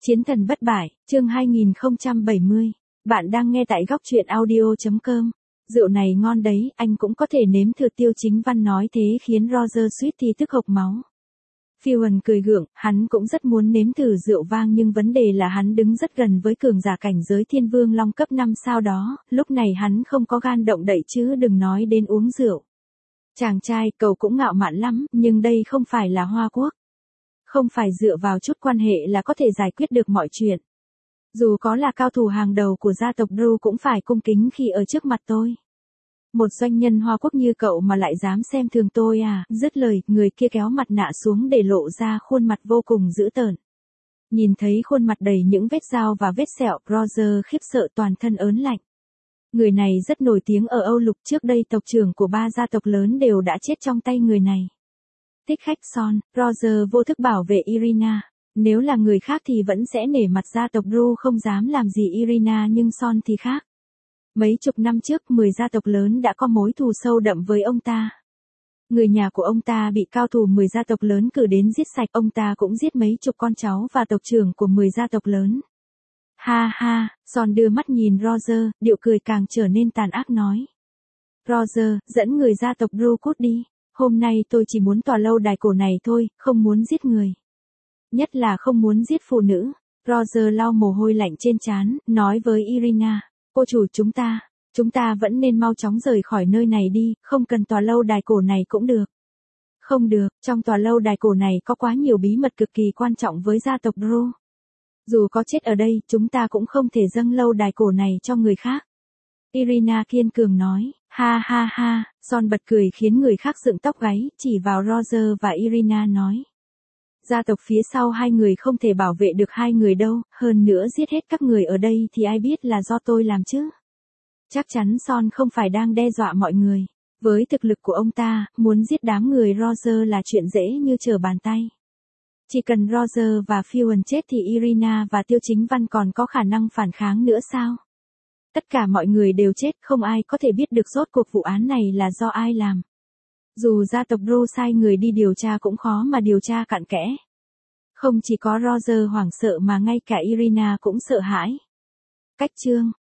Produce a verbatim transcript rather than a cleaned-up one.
Chiến thần bất bại, chương hai nghìn không trăm bảy mươi. Bạn đang nghe tại góc truyện audio chấm com. Rượu này ngon đấy, anh cũng có thể nếm thử. Tiêu Chính Văn nói thế khiến Roger suýt thì tức hộc máu. Phewan cười gượng, hắn cũng rất muốn nếm thử rượu vang nhưng vấn đề là hắn đứng rất gần với cường giả cảnh giới thiên vương long cấp năm sao đó, lúc này hắn không có gan động đậy chứ đừng nói đến uống rượu. Chàng trai, cậu cũng ngạo mạn lắm, nhưng đây không phải là Hoa Quốc. Không phải dựa vào chút quan hệ là có thể giải quyết được mọi chuyện. Dù có là cao thủ hàng đầu của gia tộc Drew cũng phải cung kính khi ở trước mặt tôi. Một doanh nhân Hoa Quốc như cậu mà lại dám xem thường tôi à, dứt lời, người kia kéo mặt nạ xuống để lộ ra khuôn mặt vô cùng dữ tợn. Nhìn thấy khuôn mặt đầy những vết dao và vết sẹo, Roger khiếp sợ toàn thân ớn lạnh. Người này rất nổi tiếng ở Âu Lục, trước đây tộc trưởng của ba gia tộc lớn đều đã chết trong tay người này. Thích khách Son, Roger vô thức bảo vệ Irina. Nếu là người khác thì vẫn sẽ nể mặt gia tộc Drew không dám làm gì Irina nhưng Son thì khác. Mấy chục năm trước, mười gia tộc lớn đã có mối thù sâu đậm với ông ta. Người nhà của ông ta bị cao thủ mười gia tộc lớn cử đến giết sạch, ông ta cũng giết mấy chục con cháu và tộc trưởng của mười gia tộc lớn. Ha ha, Son đưa mắt nhìn Roger, điệu cười càng trở nên tàn ác nói. Roger, dẫn người gia tộc Drew cút đi. Hôm nay tôi chỉ muốn tòa lâu đài cổ này thôi, không muốn giết người. Nhất là không muốn giết phụ nữ. Roger lau mồ hôi lạnh trên trán, nói với Irina. Cô chủ chúng ta, chúng ta vẫn nên mau chóng rời khỏi nơi này đi, không cần tòa lâu đài cổ này cũng được. Không được, trong tòa lâu đài cổ này có quá nhiều bí mật cực kỳ quan trọng với gia tộc Drew. Dù có chết ở đây, chúng ta cũng không thể dâng lâu đài cổ này cho người khác. Irina kiên cường nói. Ha ha ha, Son bật cười khiến người khác dựng tóc gáy, chỉ vào Roger và Irina nói. Gia tộc phía sau hai người không thể bảo vệ được hai người đâu, hơn nữa giết hết các người ở đây thì ai biết là do tôi làm chứ. Chắc chắn Son không phải đang đe dọa mọi người. Với thực lực của ông ta, muốn giết đám người Roger là chuyện dễ như trở bàn tay. Chỉ cần Roger và Phewan chết thì Irina và Tiêu Chính Văn còn có khả năng phản kháng nữa sao? Tất cả mọi người đều chết, không ai có thể biết được rốt cuộc vụ án này là do ai làm. Dù gia tộc Drew sai người đi điều tra cũng khó mà điều tra cặn kẽ. Không chỉ có Roger hoảng sợ mà ngay cả Irina cũng sợ hãi. Cách chương